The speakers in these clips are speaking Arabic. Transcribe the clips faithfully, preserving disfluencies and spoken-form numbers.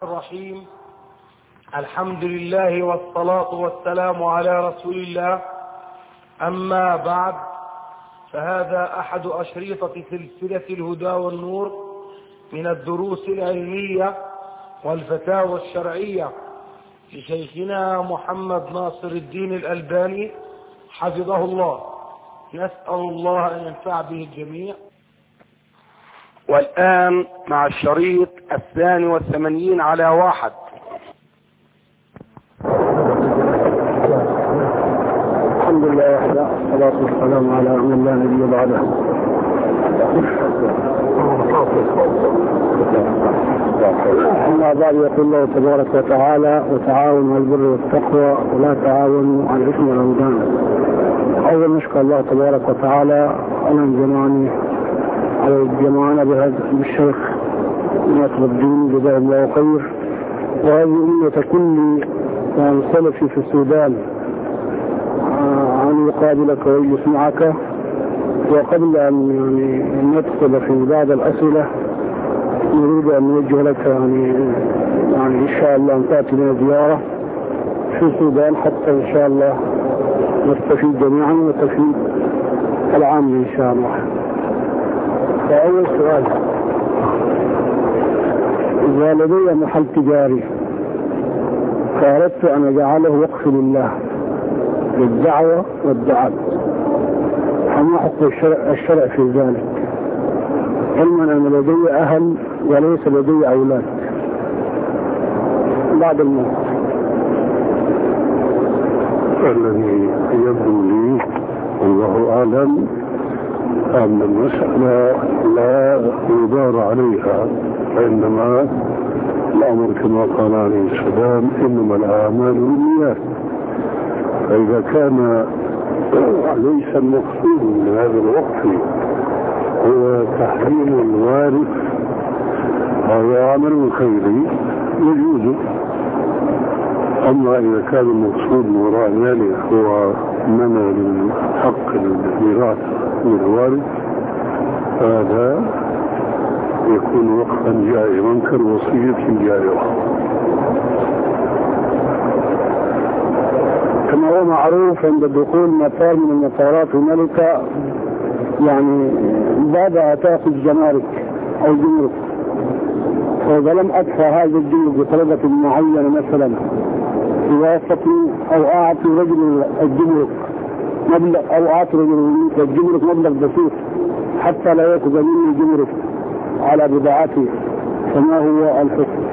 الرحيم. الحمد لله والصلاة والسلام على رسول الله. أما بعد، فهذا أحد أشريطة سلسلة الهدى والنور من الدروس العلمية والفتاوى الشرعية لشيخنا محمد ناصر الدين الألباني حفظه الله. نسأل الله أن ينفع به الجميع. والآن مع الشريط الثاني والثمانين على واحد. الحمد لله وحده، والصلاة والسلام على من لا نبي بعده. أما بعد، يقول الله تبارك وتعالى: وتعاونوا على البر والتقوى ولا تعاونوا على الإثم والعدوان. أول نشكر الله تبارك وتعالى على جمعنا على جمعنا بهذا الشيخ ناصر الدين جزاه الله خير، وهذه أمة كل يعني سلفي في السودان أن يقابلك ويسمعك. وقبل أن يعني ندخل في بعض الأسئلة، نريد أن نوجه لك يعني يعني إن شاء الله أن تأتي لنا زيارة في السودان حتى إن شاء الله نستفيد جميعا ونستفيد العام إن شاء الله. فأول سؤال: إذا لدي محل تجاري فأردت أن أجعله وقف لله للدعوة والدعاء، فما حكم الشرع, الشرع في ذلك؟ علما أن لدي أهل وليس لدي أولاد بعد الموت. الذي يبدو لي والله أعلم أن المسألة لا يدار عليها، فإنما الأمر كما قال عليه السلام: إنما الأعمال بالنيات. فإذا كان ليس المقصود من هذا الوقت هو تحريم الوارث هذا عمل خيري يجوز. أما إذا كان المقصود وراء ذلك هو منع للحق الميراث للوارث، هذا يكون وقفا جائرا كالوصية جائرة. كما هو معروف عند دخول مطار من المطارات هنالك يعني بعدها تأخذ جمارك أو جمرك، فإذا لم أدفع هذا الجمرك بطلبة معينة مثلا يوافقني أو أعطي رجل الجمرك مبلغ أو أعطي رجل الجمرك مبلغ بسيط حتى لا يأخذ مني جمرك على بضاعتي، فما هو الحكم؟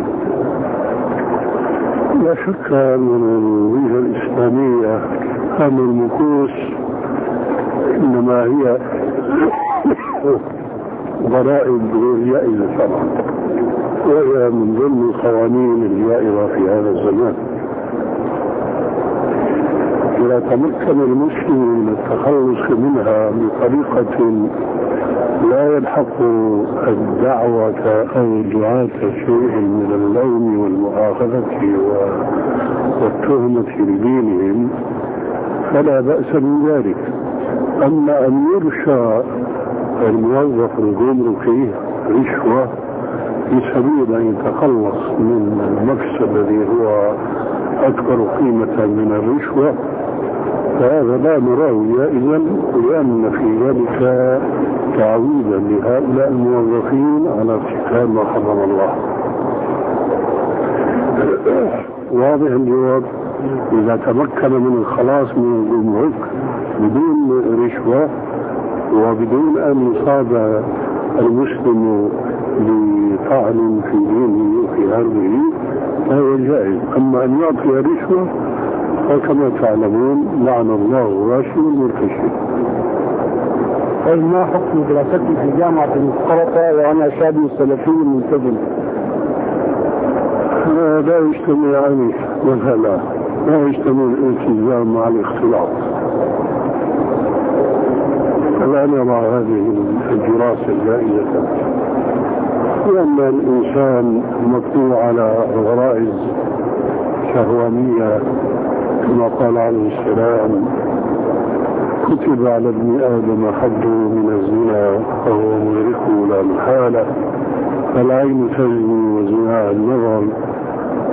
لا شك أن الوجهة الإسلامية أن المكوس إنما هي ضرائب جائزة طبعا، وهي من ضمن القوانين الجائرة في هذا الزمان. إذا تمكن المسلم من التخلص منها بطريقة لا يلحق الدعوة أو الدعاة شيء من اللوم والمؤاخذة والتهمة لدينهم فلا بأس من ذلك. أما أن يرشى الموظف الجمركي رشوة في سبيل أن يتخلص من المكسب الذي هو أكبر قيمة من الرشوة، فهذا لا نراه جائزا، لأن في ذلك تعويضا لهؤلاء الموظفين على ارتكاب ما حرم الله. واضح الجواب. إذا تمكن من الخلاص من الجمرك بدون رشوة وبدون أن يصاب المسلم بطعن في دينه وفي عرضه فهو جائز. أما أن يعطي رشوة وكما تعلمون لعن الله الراشد والمرتشد. طيب، ما حكم دراستي في جامعة المختلطة وأنا شاب سلفي ملتزم؟ لا يجتمع عليه مثلا، لا يجتمع الالتزام مع الاختلاط. فلا نرى هذه الدراسة الجائزة، لأن الإنسان مقطوع على غرائز شهوانية كما قال عليه السلام: كتب على ابن آدم حده من الزنا فهو مدركه لا محالة، فالعين تزني وزناها النظر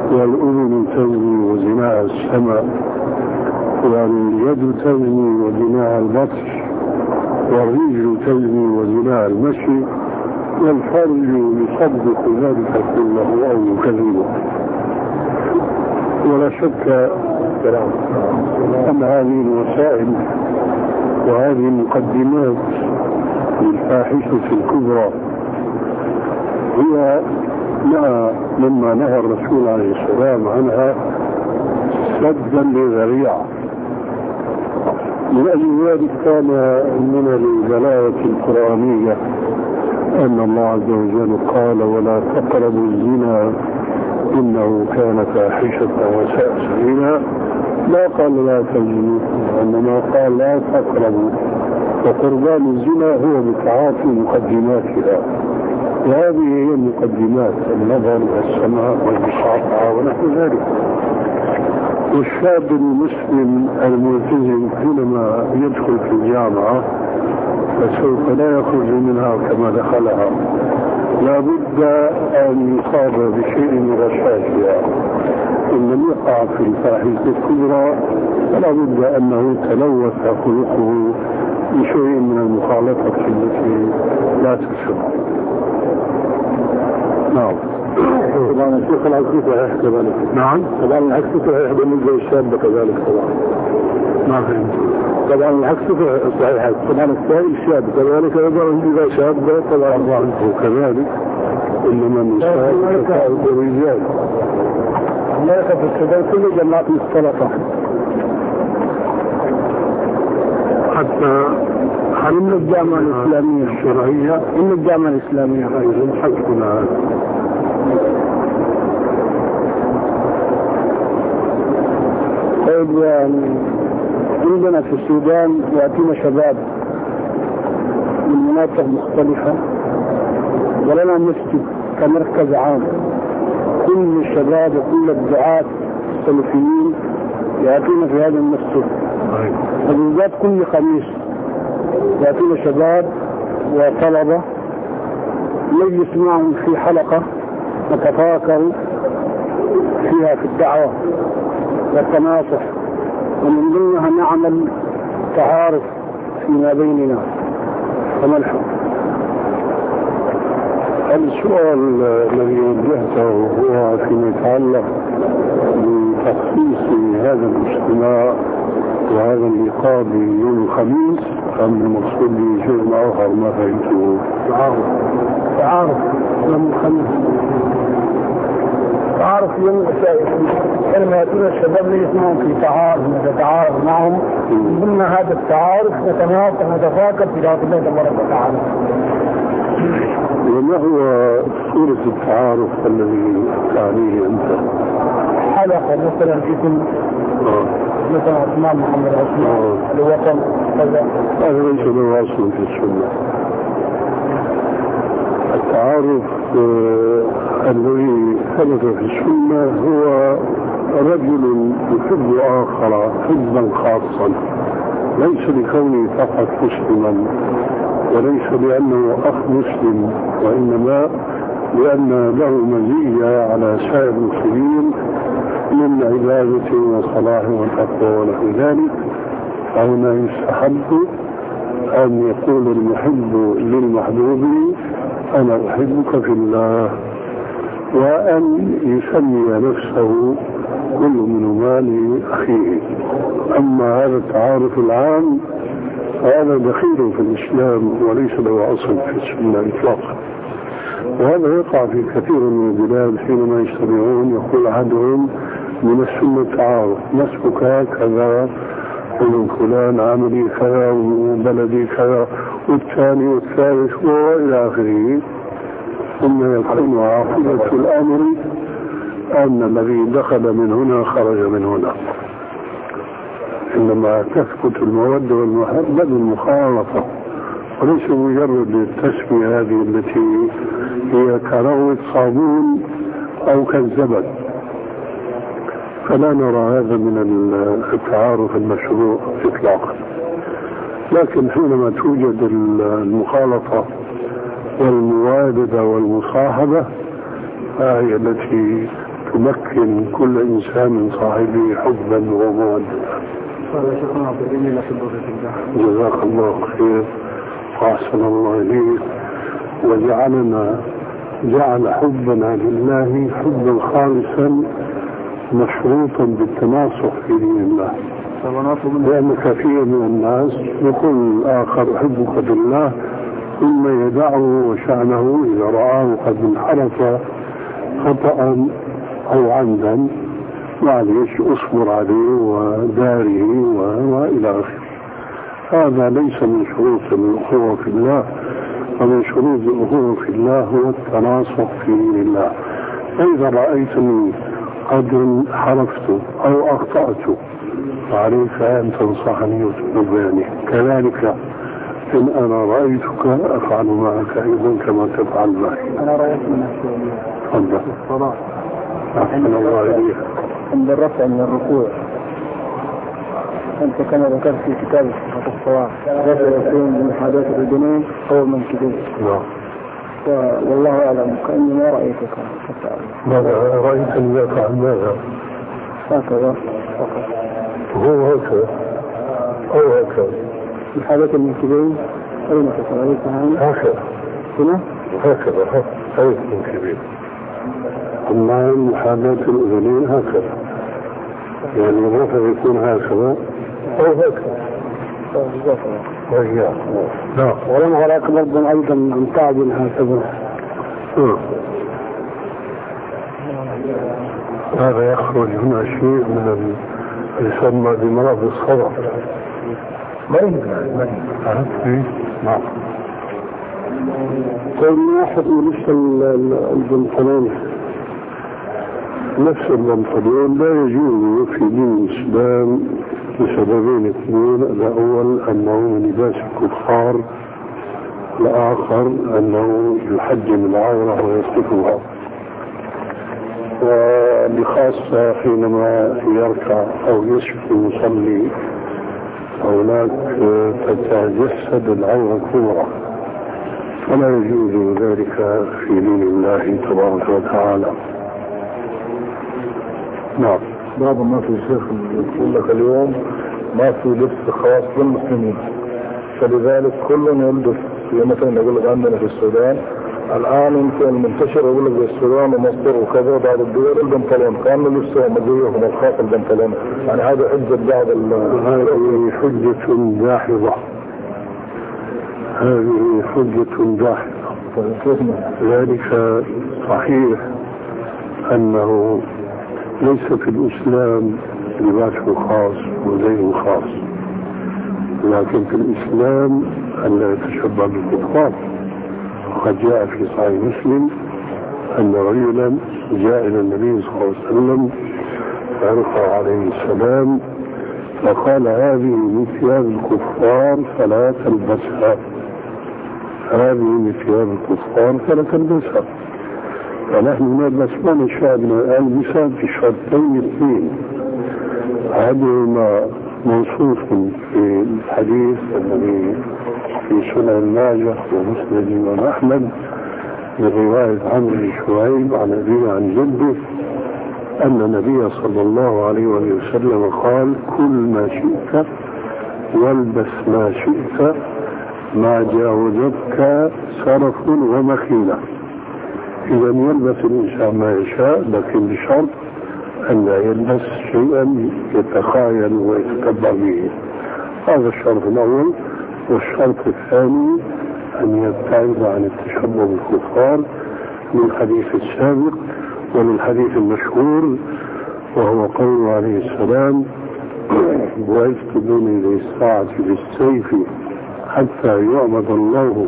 والأذن تزني وزناها السماء، واليد تزني وزناها البطش، والرجل تزني وزناها المشي، والفرج يصدق ذلك كله أو يكذبه. ولا شك أن هذه الوسائل وهذه المقدمات للفاحشة الكبرى هي ما لما نهى الرسول عليه السلام عنها سدا لذريعة. من أجل ذلك كان من البلاغة القرآنية أن الله عز وجل قال ولا تقربوا الزنا إنه كان فاحشة وساء سبيلا، لا قال لا تزنوا، وإنما قال لا تقربوا، وقربان الزنا هو بتعاطي مقدماتها، وهذه هي المقدمات: النظر والسماع والمصافحة ونحو ذلك. والشاب المسلم الملتزم حينما يدخل في الجامعة فسوف لا يخرج منها كما دخلها، لا بد أن يصاب بشيء من رشاشها. إن لم يقع في الفاحشة الكبرى فلا بد أنه تلوث خلقه بشيء من المخالطة التي لا تسر. نعم. طبعا الشيخ العكس صحيح كذلك. نعم. طبعا العكس صحيح بالنسبة للشاب كذلك. طبعا ما فهمت. طبعا العكس صحيح. طبعا السائل الشاب كذلك أيضا إذا شاب طبعا عنه كذلك، إنما النساء تتعب الرجال. لا يخف الشباب كل جماعة مختلطة حتى من الجامعة الإسلامية الشرعية من الجامعة الإسلامية أيضا حسبنا. طيب يعني عندنا في السودان يأتينا شباب من مناطق مختلفة ولنا مسجد كمركز عام، كل الشباب وكل الدعاة السلفيين يأتينا في هذا المسجد، وبالذات كل خميس يأتينا شباب وطلبة نجلس معهم في حلقة نتفاكر فيها في الدعوة والتناصح، ومن ضمنها نعمل تعارف فيما بيننا. فما الحكم؟ السؤال الذي وجهته هو فيما يتعلق بتخصيص هذا الاجتماع وهذا اللقاء بيوم الخميس، أم المقصود بشيء آخر ما فهمته؟ تعارف تعارف يوم الخميس، تعارف يوم الخميس حينما يأتون الشباب ليسمعون في تعارف نتعارف معهم، ضمن هذا التعارف نتناقش نتفاكر في ذات الله تبارك وتعالى. وما هو صورة التعارف الذي تعنيه أنت؟ حلقة مثلا في كل مثلا عثمان محمد عثمان الوطن كذا، هذا ليس له أصل في السنة. التعارف الذي ثبت في السنة هو رجل يحب آخر حبا خاصا، ليس لكونه فقط مسلما وليس لأنه أخ مسلم، وإنما لأن له مزية على سائر المسلمين من عبادة وصلاح وتقوى ونحو ذلك. فهنا يستحب أن يقول المحب للمحبوب أنا أحبك في الله، وأن يسمي نفسه كل منهما لأخيه. أما هذا التعارف العام فهذا دخيل في الإسلام وليس له أصل في السنة إطلاقا، وهذا يقع في كثير من البلاد حينما يجتمعون يقول أحدهم من السنة التعارف، نسبك كذا ومن فلان عملي كذا وبلدي كذا والثاني والثالث وإلى آخره، ثم يكون عاقبة الأمر أن الذي دخل من هنا خرج من هنا. إنما تثبت المودة والمحبة بالمخالطة وليس مجرد التسمية هذه التي هي كروة صابون أو كالزبد. فلا نرى هذا من التعارف المشروع إطلاقا. لكن حينما توجد المخالطة والموادة والمصاحبة فهي التي تمكن كل إنسان من صاحبه حبا ومودة. جزاك الله خير وأحسن الله إليك، وجعلنا جعل حبنا لله حبا خالصا مشروطا بالتناصح في دين الله، لأن كثير من الناس يقول الآخر أحبك بالله ثم يدعه وشأنه إذا رآه قد انحرف خطأ أو عمدا معليش أصبر عليه وداره وإلى آخره. هذا ليس من شروط الأخوة في الله، ومن شروط الأخوة في الله هو التناصح في دين الله. فإذا رأيتني قد انحرفت أو أخطأت فعليك أن تنصحني وتنبهني، كذلك إن أنا رأيتك أفعل معك أيضا كما تفعل معي. أنا رأيت من تفضل. الصلاة أحسن الله إليك. عند الرفع من الركوع أنت كما ذكرت في كتاب صفة الصلاة رفع يكون من حاجات الرجلين أو من كبير. نعم. والله أعلم كأني ما رأيتك. ماذا رأيت أن يفعل ماذا؟ هكذا فقط. هو هكذا أو هكذا؟ الحاجات المنكبين أين تتعليك هكذا هنا؟ هكذا أي منكبين. أما محاذاة الأذنين هكذا، يعني الرفع يكون هكذا أو هكذا. وإياه لا ولم هلاك برضا أيضا أن تعدل هكذا. هذا يخرج هنا شيء من يسمى بمرض الصدر. ما يمكن عرفت؟ نعم. طيب من ناحية لسه البنطلون، نفس البنطلون لا يجوز في دين الإسلام لسببين اثنين. الأول أنه من لباس الكفار، الآخر أنه يحجم العورة ويصفها، وبخاصة حينما يركع أو يسجد المصلي هناك تتجسد العورة الكبرى، فلا يجوز ذلك في دين الله تبارك وتعالى. نعم. بعض الناس الشيخ يقول لك اليوم ما في لبس خاص للمسلمين، فلذلك كل يلبس. مثلا يقول لك عندنا في السودان الآن يمكن المنتشر يقول لك بالسودان ومصر وكذا بعض الدول البنطلون كان لبسهم مزيهم الخاص البنطلون، يعني هذا حجة بعض هذه حجة داحضة، هذه حجة داحضة. ذلك صحيح أنه ليس في الإسلام لباس خاص وزي خاص، لكن في الإسلام أن لا يتشبه بالكفار. وقد جاء في صحيح مسلم أن رجلا جاء إلى النبي صلى الله عليه وسلم فأرفع عليه السلام فقال هذه من ثياب الكفار فلا تلبسها، هذه من ثياب الكفار فلا تلبسها. فنحن نلبس ما نشاء من الألبسة في شرطين اثنين، أحدهما منصوص في الحديث الذي في سنن ماجه ومسند الإمام أحمد من رواية عمرو بن شعيب عن أبيه عن جده أن النبي صلى الله عليه وسلم قال كل ما شئت والبس ما شئت ما جاوزتك سرف ومخيلة. إذا يلبس الإنسان ما يشاء، لكن بشرط أن لا يلبس شيئا يتخايل ويتكبر به. هذا الشرط الأول. والشرط الثاني أن يبتعد عن التشبه بالكفار من الحديث السابق ومن الحديث المشهور، وهو قول عليه السلام ويفتدون إلى الساعة بالسيف حتى يعبد الله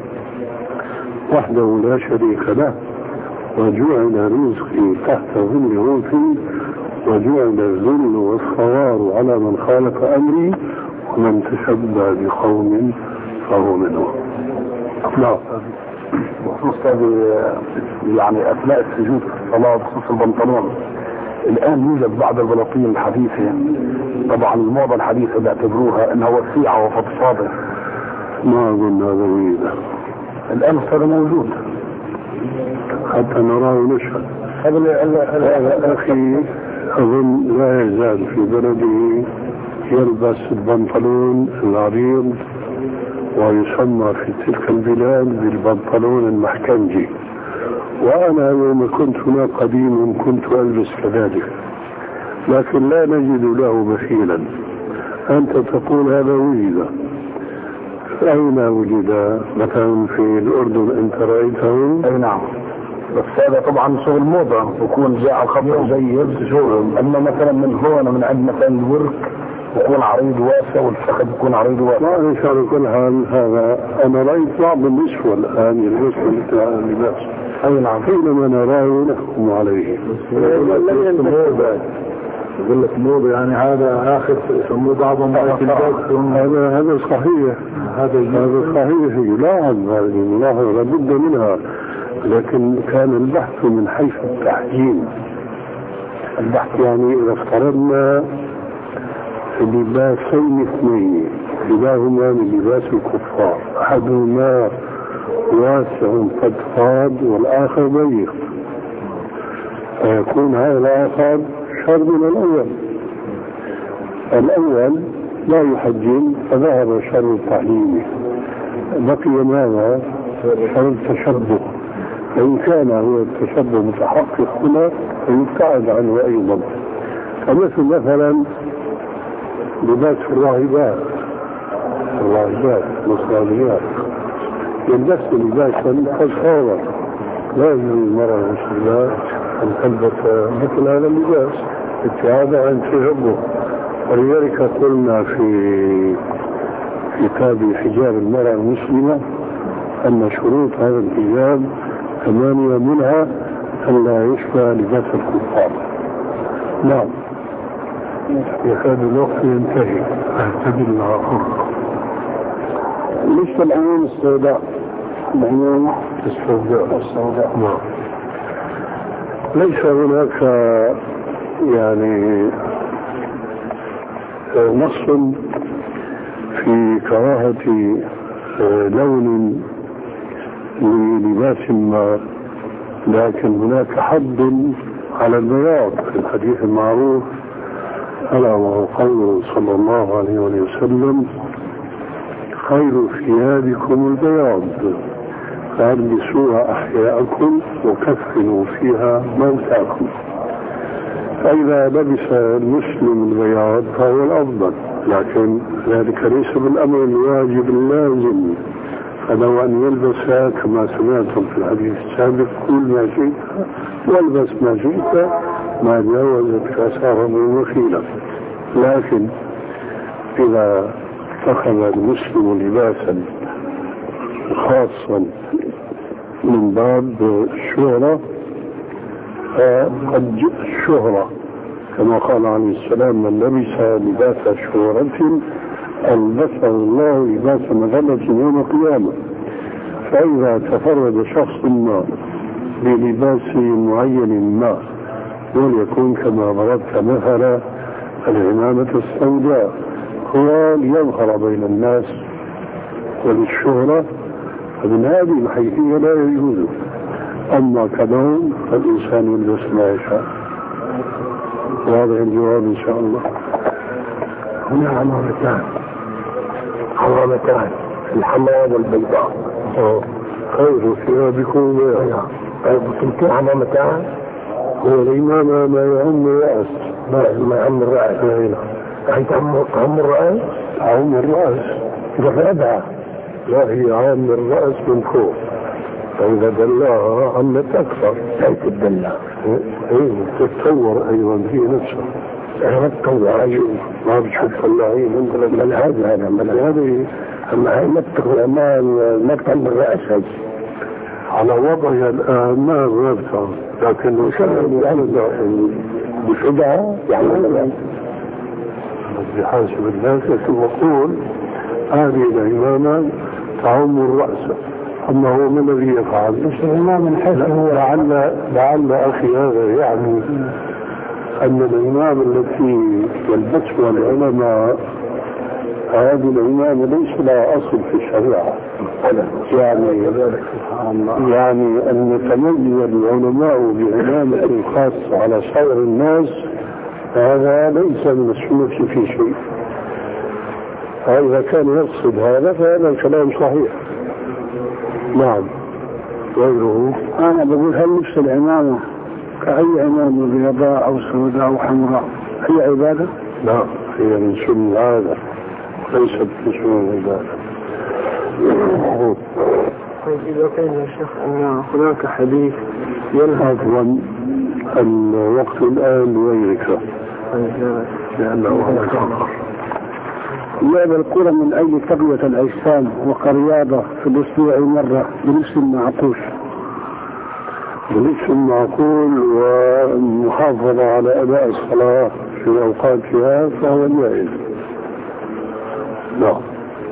وحده لا شريك له وجعل رزقي تحت ظل روحي وجعل الذل والصوار على من خالف أمري ومن تشبه بقوم فهو منهم. لا بخصوص يعني أثناء السجود في الصلاة بخصوص البنطلون، الآن يوجد بعض البلاطين الحديثة، طبعا الموضة الحديثة بيعتبروها انها وسيعة وفضفاضة. ما أظن هذا ويدا الآن صار موجود حتى نراه نشهد. هذا أخي أظن لا يزال في بلده يلبس البنطلون العريض ويسمى في تلك البلاد بالبنطلون المحكنجي، وأنا يوم كنت هناك قديما كنت ألبس كذلك، لكن لا نجد له مثيلا. أنت تقول هذا وجد، أين وجد؟ مثلا في الأردن أنت رأيته؟ أي نعم، بس هذا طبعا شغل موضة يكون جاء الخبر جيد شغل. أما مثلا من هون من عند مثلا الورك يكون عريض واسع والفخذ يكون عريض واسع. ما إن شاء الله كل حال هذا أنا رأيت بعض النسوة الآن يلبسون مثل هذا اللباس. أي نعم، حينما نراه نحكم عليه. يقول لك موضة يعني هذا آخر يسموه بعضهم هذا هذا صحيح، هذا هذا صحيح يلاحظ، هذه ملاحظة لابد منها، لكن كان البحث من حيث التحجيم. البحث يعني إذا افترضنا لباسين اثنين كلاهما من لباس الكفار، أحدهما واسع فضفاض والآخر ضيق، فيكون هذا الآخر شر من الأول. الأول لا يحجم فذهب شر التحليل، بقي ماذا؟ شر التشبه، فإن كان هو التشبه متحقق هنا فيبتعد عنه أيضا. فمثل مثلا لباس الراهبات، الراهبات نصرانيات يلبس لباسا فضفاضا، لا يجوز المرأة المسلمة أن تلبس مثل هذا اللباس ابتعادا عن تشبه. ولذلك قلنا في كتاب حجاب المرأة المسلمة أن شروط هذا الحجاب ثمانية، منها أن لا يشبه لباس الكفار. نعم، يكاد الوقت ينتهي، أهتدي العقل. ليش العيون السوداء؟ العيون السوداء السوداء نعم. ليس هناك يعني نص في كراهة لون للباس ما، لكن هناك حد على البياض في الحديث المعروف، ألا وهو قوله صلى الله عليه وسلم: خير ثيابكم البياض فألبسوها أحياءكم وكفنوا فيها موتاكم. فإذا لبس المسلم البياض فهو الأفضل، لكن ذلك ليس بالأمر الواجب اللازم. فلو أن يلبس كما سمعتم في الحديث السابق كل ما شئت والبس ما شئت ما جاوزت أساره وخيلة. لكن إذا اتخذ المسلم لباسا خاصا من باب الشهرة فقد جاء الشهرة كما قال عليه السلام: من لبس لباس شهرة ألبسه الله لباس مذلة يوم القيامة. فإذا تفرد شخص ما بلباس معين ما، وليكون كما ضربت مثلا العمامة السوداء، هو ليظهر بين الناس وللشهرة، فمن هذه الحيثية لا يجوز. أما كلون فالإنسان يلبس ما يشاء. واضح الجواب إن شاء الله. هنا علامتان، علامتان الحمراء والبيضاء. خير ثيابكم بياض. بسمتين علامتان، هو الإمام ما يعم الرأس، ما يعم الرأس. هي تعم الرأس؟ عم الرأس جفردها، لا هي عام الرأس من فوق، فإذا دلاها عمت أكثر. كيف تدلها؟ إيه تتطور أيضا في نفسها. أنا تطور أيضا ما بتشوف فلاحين أنت لك بل هذا هذا بل هذه أما هي متقل ما ما تعمل الرأس هذه على وضعها الآن ما غيرتها، لكن لو كان بشدها يعني بحاسب الناس ثم يقول هذه الإمامة تعم الرأس. أما هو ما الذي يفعل؟ مش الإمام من حيث هو لعل لعل أخي هذا يعني أن الإمام التي يلبسها العلماء هذه الإمامة ليس لها أصل في الشريعة. يعني يعني أن يتميز العلماء بإمامة خاصة على سائر الناس هذا ليس من السنة في شيء. فإذا كان يقصد هذا فهذا الكلام صحيح. نعم. غيره أنا بقول هل نفس الإمامة كأي إمامة بيضاء أو سوداء أو حمراء هي عبادة؟ لا، هي من سن العادة ليست من سن العبادة. طيب إذا كان يا شيخ أن هناك حديث ينهى عفوا الوقت الآن لغيرك لأنه هناك آخر. لعب الكرة من أجل تقوية الأجسام وكرياضة في الأسبوع مرة بنفس المعقول بنفس المعقول والمحافظة على أداء الصلاة في أوقاتها فهو جائز. نعم.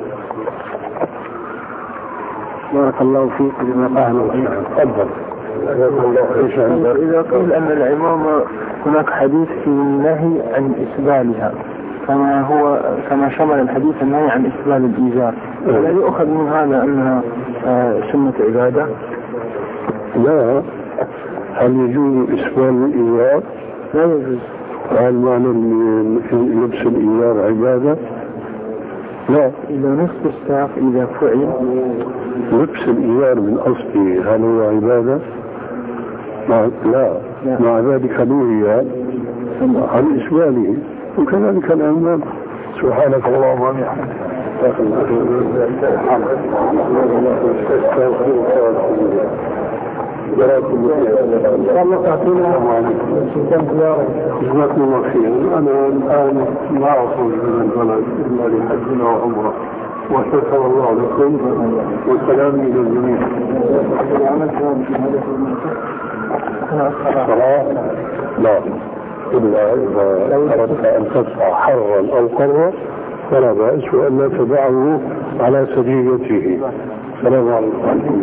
بارك الله فيك بما قال. تفضل. إذا قيل أن العمامة هناك حديث في النهي عن إسبالها كما هو كما شمل الحديث النهي عن إسبال الإزار، لا يؤخذ من هذا أنها سنة عبادة؟ لا. هل يجوز إسبال الإزار؟ لا يجوز. هل معنى لبس الإزار عبادة؟ لا. إذا نصف الساق إذا فعل لبس الإزار من أصله هل هو عبادة؟ لا. لا. مع ذلك نهي عن إسباله وكذلك الأمام. سبحانك اللهم وبحمدك. جزاكم الله خيرا. أنا الآن لا أخرج من البلد إلا لحج وعمرة وشكر الله لكم والسلام إلى الجميع. الصلاة لا إلا إذا أردت أن تدفع حرا أو قرا فلا بأس وأن تدعه على سجيته. السلام عليكم.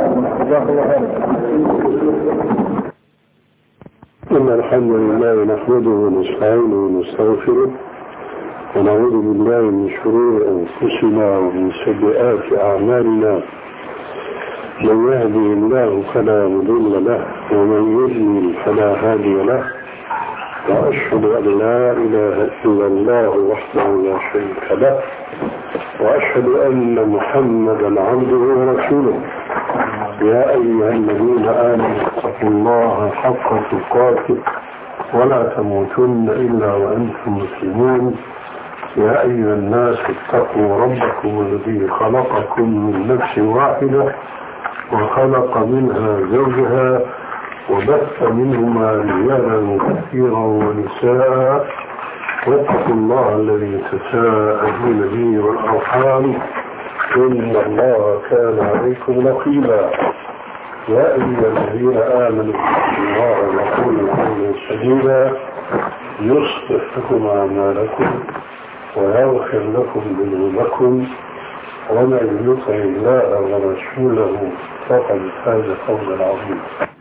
إن الحمد لله نحمده ونستعينه ونستغفره ونعوذ بالله من شرور أنفسنا ومن سيئات أعمالنا. من يهدي الله فلا مضل له ومن يضلل فلا هادي له. وأشهد أن لا إله إلا الله وحده لا شريك له وأشهد أن محمدا عبده ورسوله. يا أيها الذين آمنوا اتقوا الله حق تقاته ولا تموتن إلا وأنتم مسلمون. يا أيها الناس اتقوا ربكم الذي خلقكم من نفس واحدة وخلق منها زوجها وبث منهما رجالا كثيرا ونساء واتقوا الله الذي تساءلون به والأرحام إن الله كان عليكم رقيبا. يا أيها الذين آمنوا اتقوا الله وقولوا قولا سديدا يصلح لكم أعمالكم ويغفر لكم ذنوبكم ومن يطع الله ورسوله فقد فاز فوزا عظيما.